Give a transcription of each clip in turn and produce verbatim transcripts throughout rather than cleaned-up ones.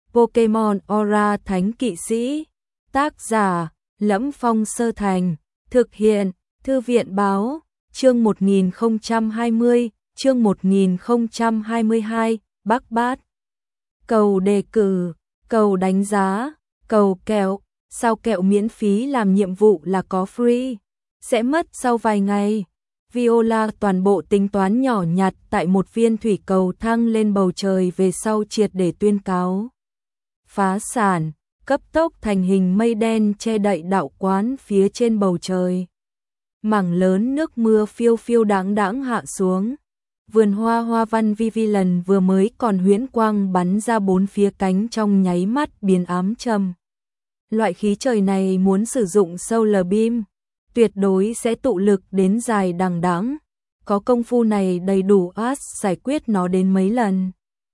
Pokemon Aura Thánh Kỵ Sĩ. Tác giả: Lẫm Phong Sơ Thành. Thực hiện: Thư viện báo. Chương một nghìn không trăm hai mươi, chương một nghìn không trăm hai mươi hai, Bắc Bát. Cầu đề cử, cầu đánh giá, cầu kẹo. Sao kẹo miễn phí làm nhiệm vụ là có free? Sẽ mất sau vài ngày. Viola toàn bộ tính toán nhỏ nhặt tại một viên thủy cầu thăng lên bầu trời về sau triệt để tuyên cáo phá sản, cấp tốc thành hình mây đen che đậy đạo quán phía trên bầu trời. Mảng lớn nước mưa phiêu phiêu đáng đáng hạ xuống. Vườn hoa hoa văn Vivillon vừa mới còn huyễn quang bắn ra bốn phía cánh trong nháy mắt biến ám trầm. Loại khí trời này muốn sử dụng solar beam, tuyệt đối sẽ tụ lực đến dài đằng đẵng. Có công phu này đầy đủ Ash giải quyết nó đến mấy lần.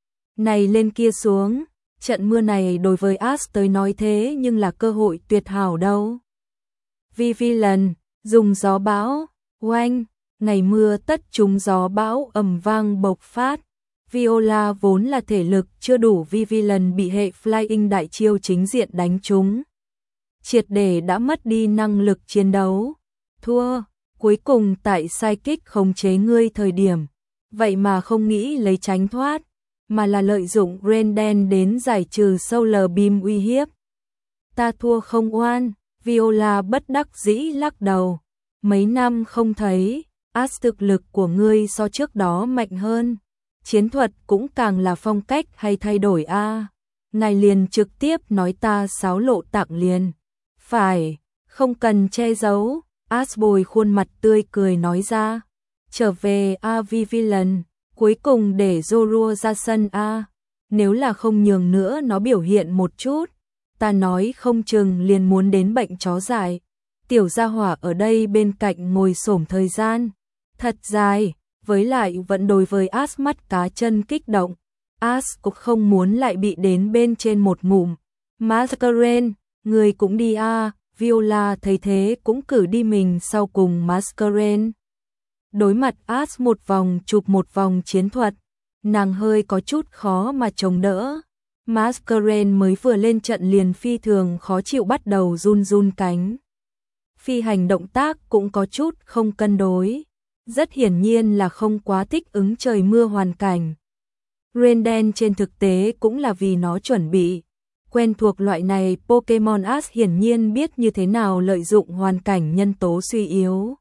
Này lên kia xuống, trận mưa này đối với Ash tới nói thế nhưng là cơ hội tuyệt hảo đâu. Vivillon, dùng gió bão, oanh, ngày mưa tất chúng gió bão ầm vang bộc phát. Viola vốn là thể lực chưa đủ, Vivillon bị hệ Flying đại chiêu chính diện đánh trúng, triệt để đã mất đi năng lực chiến đấu. Thua, cuối cùng tại Psychic khống chế ngươi thời điểm, vậy mà không nghĩ lấy tránh thoát, mà là lợi dụng Rain đen đến giải trừ Solar Beam uy hiếp. Ta thua không oan, Viola bất đắc dĩ lắc đầu. Mấy năm không thấy, Ash thực lực của ngươi so trước đó mạnh hơn. Chiến thuật cũng càng là phong cách hay thay đổi a? À? Ngài liền trực tiếp nói ta xáo lộ tặng liền. Phải, không cần che giấu. Ash bồi khuôn mặt tươi cười nói ra. Trở về a Vivillon, cuối cùng để Zorua ra sân a. Nếu là không nhường nữa nó biểu hiện một chút, ta nói không chừng liền muốn đến bệnh chó dại. Tiểu gia hỏa ở đây bên cạnh ngồi xổm thời gian thật dài, với lại vẫn đối với Ash mắt cá chân kích động. Ash cũng không muốn lại bị đến bên trên một ngụm. Masquerain, người cũng đi a. À. Viola thấy thế cũng cử đi mình sau cùng Masquerain. Đối mặt Ash một vòng chụp một vòng chiến thuật, nàng hơi có chút khó mà chống đỡ. Masquerain mới vừa lên trận liền phi thường khó chịu, bắt đầu run run cánh. Phi hành động tác cũng có chút không cân đối. Rất hiển nhiên là không quá thích ứng trời mưa hoàn cảnh. Rain đen trên thực tế cũng là vì nó chuẩn bị quen thuộc loại này Pokemon. Ash hiển nhiên biết như thế nào lợi dụng hoàn cảnh nhân tố suy yếu.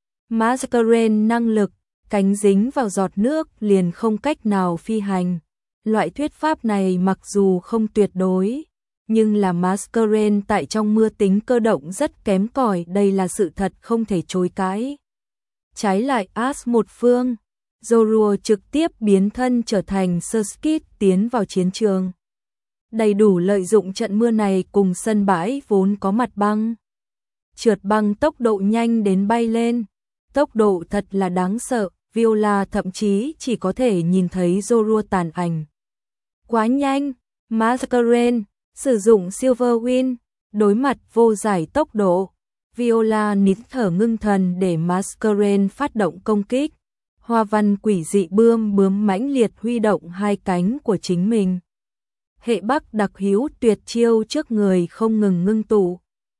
Masquerain năng lực, cánh dính vào giọt nước liền không cách nào phi hành. Loại thuyết pháp này mặc dù không tuyệt đối, nhưng là Masquerain tại trong mưa tính cơ động rất kém cỏi, đây là sự thật không thể chối cãi. Trái lại Ash một phương, Zorua trực tiếp biến thân trở thành Surskit tiến vào chiến trường. Đầy đủ lợi dụng trận mưa này cùng sân bãi vốn có mặt băng. Trượt băng tốc độ nhanh đến bay lên. Tốc độ thật là đáng sợ, Viola thậm chí chỉ có thể nhìn thấy Zorua tàn ảnh. Quá nhanh, Masquerain sử dụng Silver Wind, đối mặt vô giải tốc độ. Viola nín thở ngưng thần để Masquerain phát động công kích. Hoa văn quỷ dị bươm bướm mãnh liệt huy động hai cánh của chính mình. Hệ Bắc đặc hữu tuyệt chiêu trước người không ngừng ngưng tụ.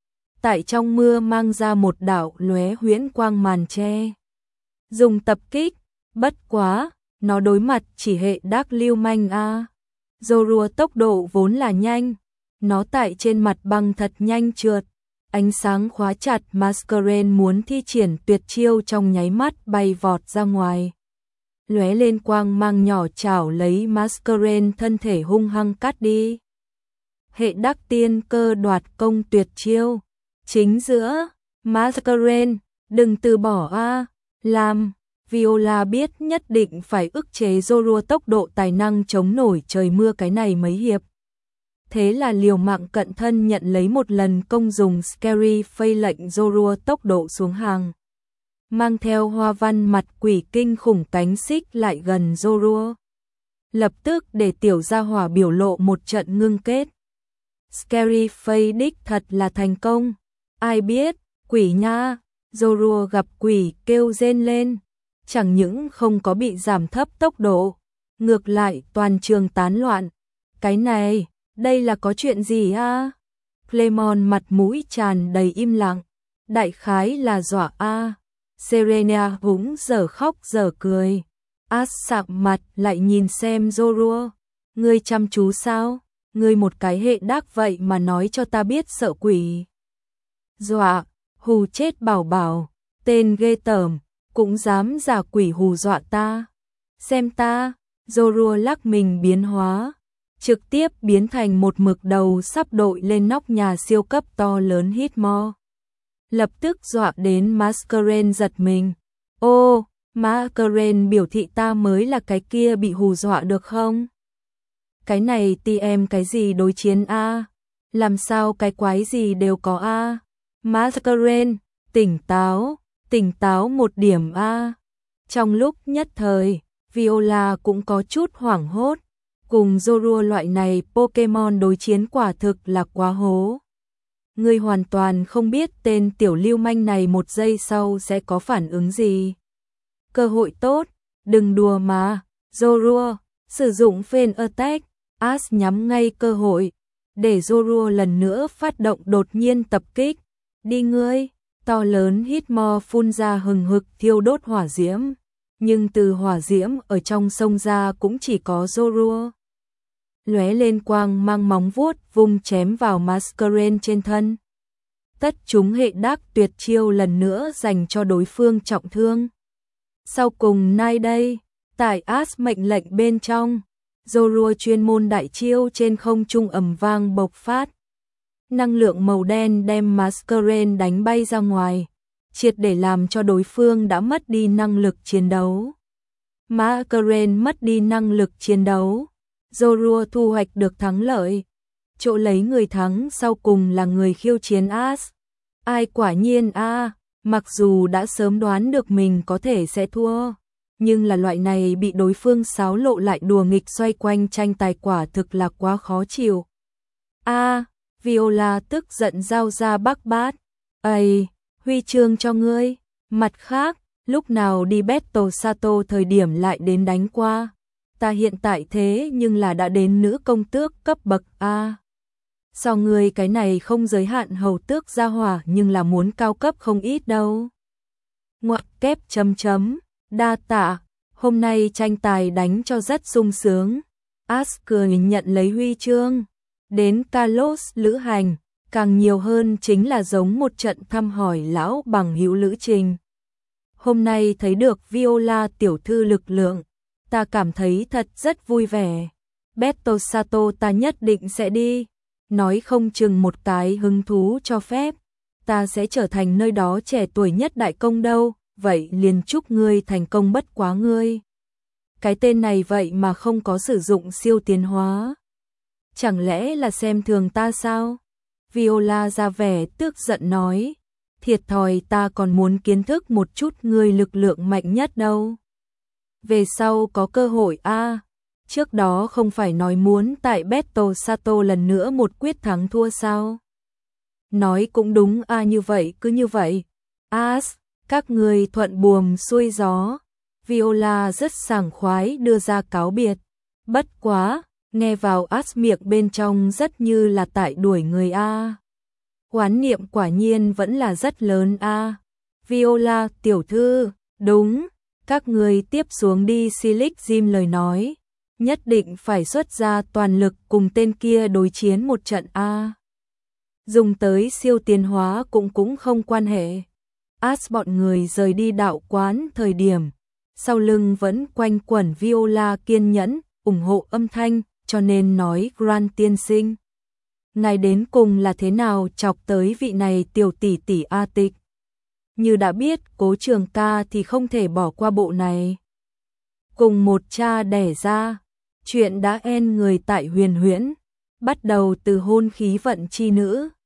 Tại trong mưa mang ra một đạo lóe huyễn quang màn che. Dùng tập kích, bất quá, nó đối mặt chỉ hệ đắc lưu manh a. À. Zorua tốc độ vốn là nhanh, nó tại trên mặt băng thật nhanh trượt. Ánh sáng khóa chặt, Masquerain muốn thi triển tuyệt chiêu trong nháy mắt bay vọt ra ngoài. Lóe lên quang mang nhỏ chảo lấy Masquerain thân thể hung hăng cắt đi. Hệ đắc tiên cơ đoạt công tuyệt chiêu. Chính giữa, Masquerain, đừng từ bỏ a. À. Làm, Viola biết nhất định phải ức chế Zorua tốc độ tài năng chống nổi trời mưa cái này mấy hiệp. Thế là liều mạng cận thân nhận lấy một lần công dùng Scary Face lệnh Zorua tốc độ xuống hàng. Mang theo hoa văn mặt quỷ kinh khủng cánh xích lại gần Zorua. Lập tức để tiểu gia hỏa biểu lộ một trận ngưng kết. Scary Face đích thật là thành công. Ai biết, quỷ nha, Zorua gặp quỷ kêu rên lên. Chẳng những không có bị giảm thấp tốc độ, ngược lại toàn trường tán loạn. Cái này, Đây là có chuyện gì a? Clemon mặt mũi tràn đầy im lặng. Đại khái là dọa a. Serena cũng giờ khóc giờ cười. As sạm mặt lại nhìn xem Zorua. Ngươi chăm chú sao? Ngươi một cái hệ đác vậy mà nói cho ta biết sợ quỷ. Dọa, hù chết bảo bảo. Tên ghê tởm, cũng dám giả quỷ hù dọa ta. Xem ta, Zorua lắc mình biến hóa. Trực tiếp biến thành một mực đầu sắp đội lên nóc nhà siêu cấp to lớn Hitmore. Lập tức dọa đến Masquerain giật mình. Ô, Masquerain biểu thị ta mới là cái kia bị hù dọa được không? Cái này ti em cái gì đối chiến a? Làm sao cái quái gì đều có a? Masquerain, tỉnh táo, tỉnh táo một điểm a. Trong lúc nhất thời, Viola cũng có chút hoảng hốt. Cùng Zorua loại này Pokemon đối chiến quả thực là quá hố. Ngươi hoàn toàn không biết tên tiểu lưu manh này một giây sau sẽ có phản ứng gì. Cơ hội tốt, đừng đùa mà. Zorua, sử dụng Fan Attack. As nhắm ngay cơ hội, để Zorua lần nữa phát động đột nhiên tập kích. Đi ngươi, to lớn Hitmore phun ra hừng hực thiêu đốt hỏa diễm. Nhưng từ hỏa diễm ở trong sông ra cũng chỉ có Zorua. Lóe lên quang mang móng vuốt vung chém vào Masquerain trên thân. Tất chúng hệ đắc tuyệt chiêu lần nữa dành cho đối phương trọng thương. Sau cùng nay đây, tại As mệnh lệnh bên trong, Zorua chuyên môn đại chiêu trên không trung ầm vang bộc phát. Năng lượng màu đen đem Masquerain đánh bay ra ngoài, triệt để làm cho đối phương đã mất đi năng lực chiến đấu. Masquerain mất đi năng lực chiến đấu, Zorua thu hoạch được thắng lợi. Chỗ lấy người thắng sau cùng là người khiêu chiến As. Ai quả nhiên a, mặc dù đã sớm đoán được mình có thể sẽ thua, nhưng là loại này bị đối phương xáo lộ lại đùa nghịch xoay quanh tranh tài quả thực là quá khó chịu. A, Viola tức giận giao ra bắc bát. Ây, huy chương cho ngươi. Mặt khác, lúc nào đi Battle Sato thời điểm lại đến đánh qua. Ta hiện tại thế nhưng là đã đến nữ công tước cấp bậc A. Sao ngươi cái này không giới hạn hầu tước gia hỏa nhưng là muốn cao cấp không ít đâu. Ngoặc kép chấm chấm, đa tạ, hôm nay tranh tài đánh cho rất sung sướng. As cười nhận lấy huy chương. Đến Kalos lữ hành, càng nhiều hơn chính là giống một trận thăm hỏi lão bằng hữu lữ trình. Hôm nay thấy được Viola tiểu thư lực lượng, ta cảm thấy thật rất vui vẻ. Battle Sato ta nhất định sẽ đi, nói không chừng một cái hứng thú cho phép, ta sẽ trở thành nơi đó trẻ tuổi nhất đại công đâu, vậy liền chúc ngươi thành công bất quá ngươi. Cái tên này vậy mà không có sử dụng siêu tiến hóa. Chẳng lẽ là xem thường ta sao? Viola ra vẻ tức giận nói, thiệt thòi ta còn muốn kiến thức một chút ngươi lực lượng mạnh nhất đâu. Về sau có cơ hội a, à, trước đó không phải nói muốn tại Battle Sato lần nữa một quyết thắng thua sao? Nói cũng đúng a, à, như vậy cứ như vậy. As, các người thuận buồm xuôi gió. Viola rất sảng khoái đưa ra cáo biệt. Bất quá, nghe vào As miệng bên trong rất như là tại đuổi người a. Oán niệm quả nhiên vẫn là rất lớn a. Viola tiểu thư, đúng, các người tiếp xuống đi Silic Gym lời nói, nhất định phải xuất ra toàn lực cùng tên kia đối chiến một trận a. Dùng tới siêu tiến hóa cũng cũng không quan hệ. As bọn người rời đi đạo quán thời điểm, sau lưng vẫn quanh quẩn Viola kiên nhẫn, ủng hộ âm thanh, cho nên nói Grand tiên sinh. Ngài đến cùng là thế nào chọc tới vị này tiểu tỷ tỷ A Tịch. Như đã biết Cố Trường ca thì không thể bỏ qua bộ này. Cùng một cha đẻ ra, chuyện đã en người tại huyền huyễn, bắt đầu từ hôn khí vận chi nữ,